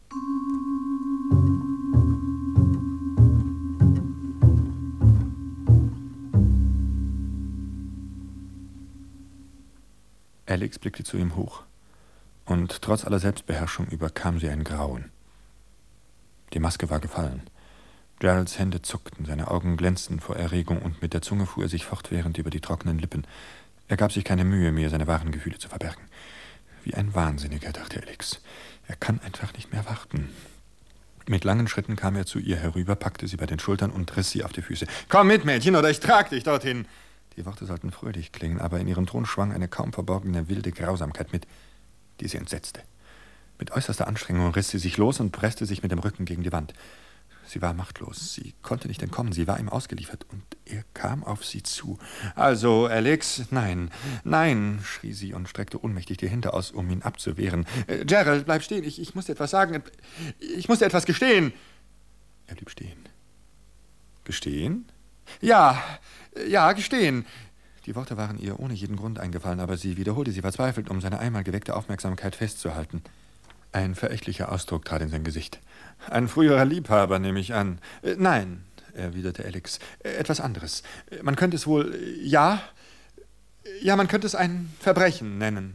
Alex blickte zu ihm hoch, und trotz aller Selbstbeherrschung überkam sie ein Grauen. Die Maske war gefallen. Geralds Hände zuckten, seine Augen glänzten vor Erregung, und mit der Zunge fuhr er sich fortwährend über die trockenen Lippen. Er gab sich keine Mühe mehr, seine wahren Gefühle zu verbergen. Wie ein Wahnsinniger, dachte Alex. Er kann einfach nicht mehr warten. Mit langen Schritten kam er zu ihr herüber, packte sie bei den Schultern und riss sie auf die Füße. »Komm mit, Mädchen, oder ich trag dich dorthin!« Die Worte sollten fröhlich klingen, aber in ihrem Ton schwang eine kaum verborgene wilde Grausamkeit mit, die sie entsetzte. Mit äußerster Anstrengung riss sie sich los und presste sich mit dem Rücken gegen die Wand. Sie war machtlos, sie konnte nicht entkommen, sie war ihm ausgeliefert, und er kam auf sie zu. »Also, Alex, nein, nein«, schrie sie und streckte ohnmächtig die Hände aus, um ihn abzuwehren. Äh, »Gerald, bleib stehen, ich, ich muss dir etwas sagen, ich muss dir etwas gestehen.« Er blieb stehen. »Gestehen?« »Ja, ja, gestehen.« Die Worte waren ihr ohne jeden Grund eingefallen, aber sie wiederholte sie verzweifelt, um seine einmal geweckte Aufmerksamkeit festzuhalten. Ein verächtlicher Ausdruck trat in sein Gesicht. »Ein früherer Liebhaber, nehme ich an.« Äh, »Nein«, erwiderte Alex, äh, »etwas anderes. Man könnte es wohl, äh, ja, ja, man könnte es ein Verbrechen nennen.«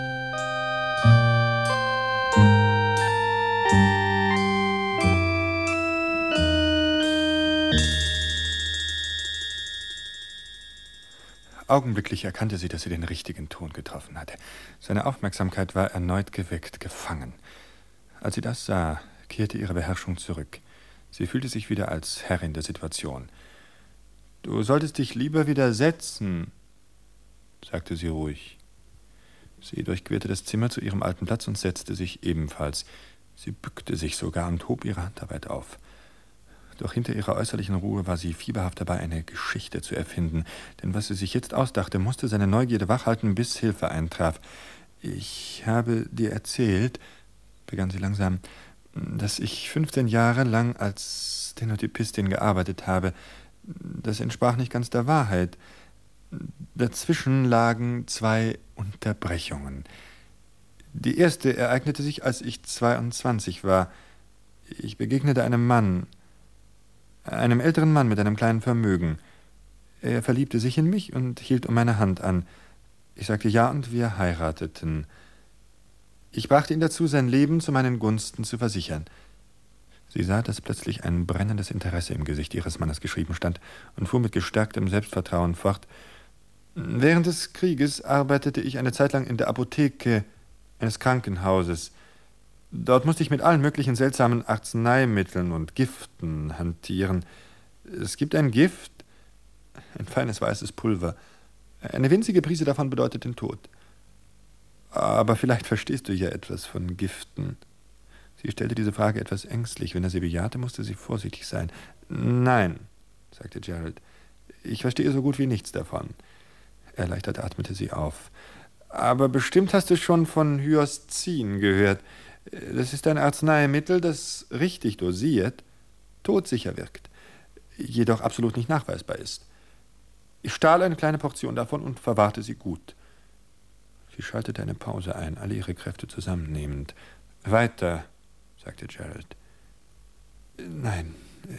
Augenblicklich erkannte sie, dass sie den richtigen Ton getroffen hatte. Seine Aufmerksamkeit war erneut geweckt, gefangen. Als sie das sah, kehrte ihre Beherrschung zurück. Sie fühlte sich wieder als Herrin der Situation. »Du solltest dich lieber wieder setzen«, sagte sie ruhig. Sie durchquerte das Zimmer zu ihrem alten Platz und setzte sich ebenfalls. Sie bückte sich sogar und hob ihre Handarbeit auf. Doch hinter ihrer äußerlichen Ruhe war sie fieberhaft dabei, eine Geschichte zu erfinden. Denn was sie sich jetzt ausdachte, musste seine Neugierde wachhalten, bis Hilfe eintraf. »Ich habe dir erzählt«, begann sie langsam, »dass ich fünfzehn Jahre lang als Stenotypistin gearbeitet habe. Das entsprach nicht ganz der Wahrheit. Dazwischen lagen zwei Unterbrechungen. Die erste ereignete sich, als ich zweiundzwanzig war. Ich begegnete einem Mann, einem älteren Mann mit einem kleinen Vermögen. Er verliebte sich in mich und hielt um meine Hand an. Ich sagte ja, und wir heirateten. Ich brachte ihn dazu, sein Leben zu meinen Gunsten zu versichern.« Sie sah, dass plötzlich ein brennendes Interesse im Gesicht ihres Mannes geschrieben stand, und fuhr mit gestärktem Selbstvertrauen fort. »Während des Krieges arbeitete ich eine Zeit lang in der Apotheke eines Krankenhauses. Dort musste ich mit allen möglichen seltsamen Arzneimitteln und Giften hantieren. Es gibt ein Gift, ein feines weißes Pulver. Eine winzige Prise davon bedeutet den Tod. Aber vielleicht verstehst du ja etwas von Giften.« Sie stellte diese Frage etwas ängstlich. Wenn er sie bejahte, musste sie vorsichtig sein. »Nein«, sagte Gerald, »ich verstehe so gut wie nichts davon.« Erleichtert atmete sie auf. »Aber bestimmt hast du schon von Hyoscin gehört. Das ist ein Arzneimittel, das richtig dosiert todsicher wirkt, jedoch absolut nicht nachweisbar ist. Ich stahl eine kleine Portion davon und verwahrte sie gut.« Sie schaltete eine Pause ein, alle ihre Kräfte zusammennehmend. »Weiter«, sagte Gerald. »Nein,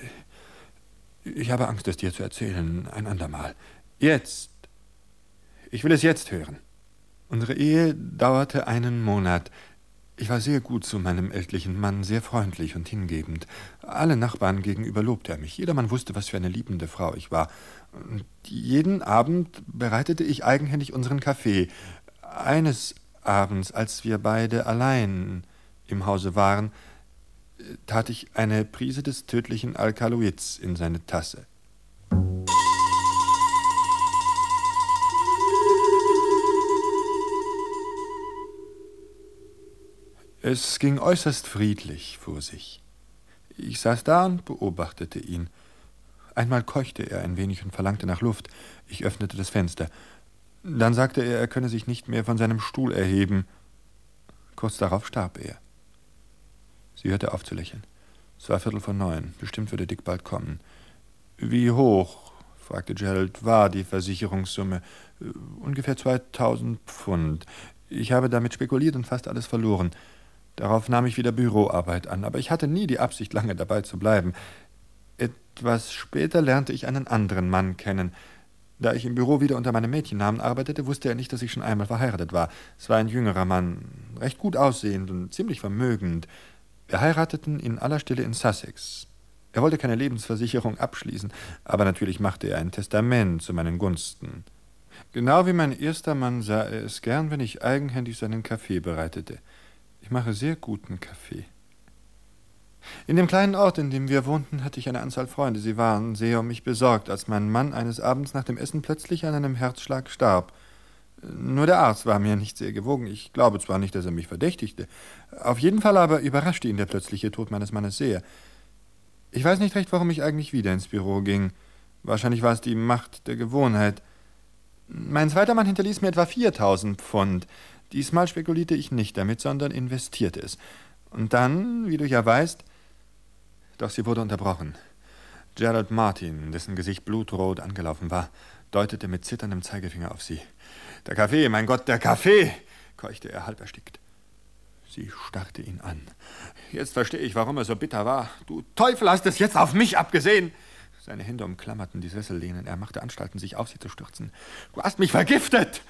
ich habe Angst, es dir zu erzählen, ein andermal. Jetzt. Ich will es jetzt hören. Unsere Ehe dauerte einen Monat. Ich war sehr gut zu meinem ältlichen Mann, sehr freundlich und hingebend. Alle Nachbarn gegenüber lobte er mich. Jedermann wusste, was für eine liebende Frau ich war. Und jeden Abend bereitete ich eigenhändig unseren Kaffee. Eines Abends, als wir beide allein im Hause waren, tat ich eine Prise des tödlichen Alkaloids in seine Tasse. Es ging äußerst friedlich vor sich. Ich saß da und beobachtete ihn. Einmal keuchte er ein wenig und verlangte nach Luft. Ich öffnete das Fenster. Dann sagte er, er könne sich nicht mehr von seinem Stuhl erheben. Kurz darauf starb er. Sie hörte auf zu lächeln. Es war Viertel vor neun. Bestimmt würde Dick bald kommen. Wie hoch, fragte Gerald, war die Versicherungssumme? Ungefähr zweitausend Pfund. Ich habe damit spekuliert und fast alles verloren. Darauf nahm ich wieder Büroarbeit an, aber ich hatte nie die Absicht, lange dabei zu bleiben. Etwas später lernte ich einen anderen Mann kennen. Da ich im Büro wieder unter meinem Mädchennamen arbeitete, wusste er nicht, dass ich schon einmal verheiratet war. Es war ein jüngerer Mann, recht gut aussehend und ziemlich vermögend. Wir heirateten in aller Stille in Sussex. Er wollte keine Lebensversicherung abschließen, aber natürlich machte er ein Testament zu meinen Gunsten. Genau wie mein erster Mann sah er es gern, wenn ich eigenhändig seinen Kaffee bereitete. Ich mache sehr guten Kaffee. In dem kleinen Ort, in dem wir wohnten, hatte ich eine Anzahl Freunde. Sie waren sehr um mich besorgt, als mein Mann eines Abends nach dem Essen plötzlich an einem Herzschlag starb. Nur der Arzt war mir nicht sehr gewogen. Ich glaube zwar nicht, dass er mich verdächtigte. Auf jeden Fall aber überraschte ihn der plötzliche Tod meines Mannes sehr. Ich weiß nicht recht, warum ich eigentlich wieder ins Büro ging. Wahrscheinlich war es die Macht der Gewohnheit. Mein zweiter Mann hinterließ mir etwa viertausend Pfund. Diesmal spekulierte ich nicht damit, sondern investierte es. Und dann, wie du ja weißt... Doch sie wurde unterbrochen. Gerald Martin, dessen Gesicht blutrot angelaufen war, deutete mit zitterndem Zeigefinger auf sie. »Der Kaffee, mein Gott, der Kaffee!« keuchte er halb erstickt. Sie starrte ihn an. »Jetzt verstehe ich, warum er so bitter war. Du Teufel, hast es jetzt auf mich abgesehen!« Seine Hände umklammerten die Sessellehnen. Er machte Anstalten, sich auf sie zu stürzen. »Du hast mich vergiftet!«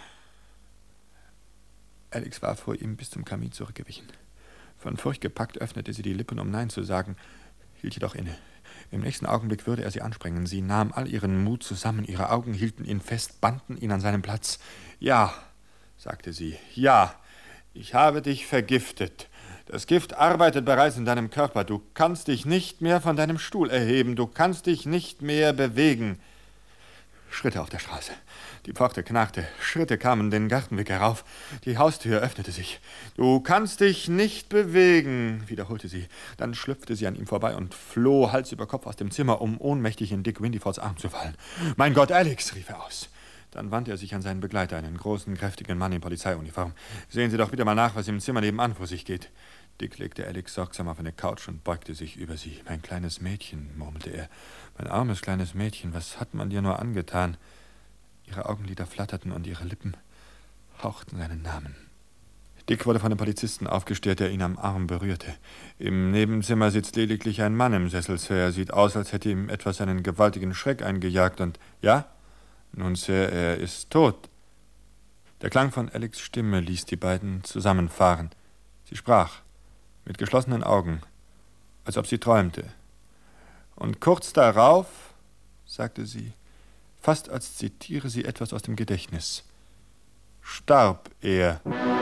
Alex war vor ihm bis zum Kamin zurückgewichen. Von Furcht gepackt öffnete sie die Lippen, um Nein zu sagen, hielt jedoch inne. Im nächsten Augenblick würde er sie ansprengen. Sie nahm all ihren Mut zusammen, ihre Augen hielten ihn fest, banden ihn an seinem Platz. »Ja«, sagte sie, »ja, ich habe dich vergiftet. Das Gift arbeitet bereits in deinem Körper. Du kannst dich nicht mehr von deinem Stuhl erheben. Du kannst dich nicht mehr bewegen.« Schritte auf der Straße. Die Pforte knarrte. Schritte kamen den Gartenweg herauf. Die Haustür öffnete sich. »Du kannst dich nicht bewegen«, wiederholte sie. Dann schlüpfte sie an ihm vorbei und floh Hals über Kopf aus dem Zimmer, um ohnmächtig in Dick Windifords Arm zu fallen. »Mein Gott, Alex«, rief er aus. Dann wandte er sich an seinen Begleiter, einen großen, kräftigen Mann in Polizeiuniform. »Sehen Sie doch bitte mal nach, was im Zimmer nebenan vor sich geht.« Dick legte Alex sorgsam auf eine Couch und beugte sich über sie. »Mein kleines Mädchen«, murmelte er. »Mein armes kleines Mädchen, was hat man dir nur angetan?« Ihre Augenlider flatterten und ihre Lippen hauchten seinen Namen. Dick wurde von dem Polizisten aufgestört, der ihn am Arm berührte. »Im Nebenzimmer sitzt lediglich ein Mann im Sessel, Sir. Er sieht aus, als hätte ihm etwas einen gewaltigen Schreck eingejagt. Und ja? Nun, Sir, er ist tot.« Der Klang von Alex' Stimme ließ die beiden zusammenfahren. Sie sprach, mit geschlossenen Augen, als ob sie träumte. Und kurz darauf, sagte sie, fast als zitiere sie etwas aus dem Gedächtnis, starb er.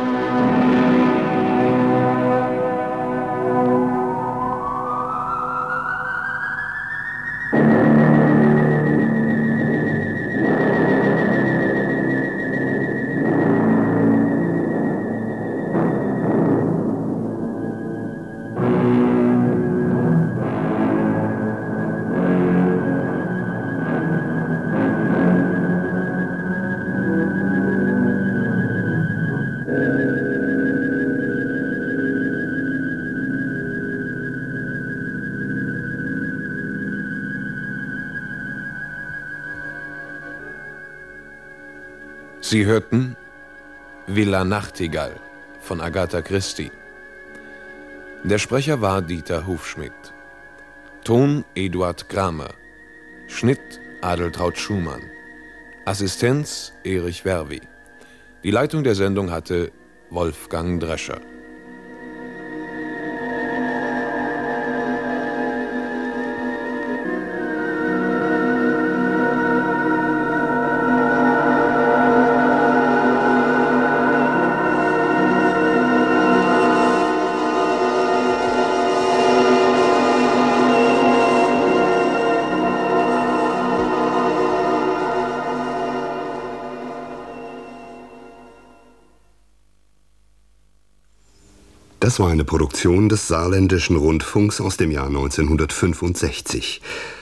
Sie hörten Villa Nachtigall von Agatha Christie. Der Sprecher war Dieter Hufschmidt. Ton Eduard Kramer. Schnitt Adeltraud Schumann. Assistenz Erich Werwi. Die Leitung der Sendung hatte Wolfgang Drescher. Das war eine Produktion des Saarländischen Rundfunks aus dem Jahr neunzehnhundertfünfundsechzig.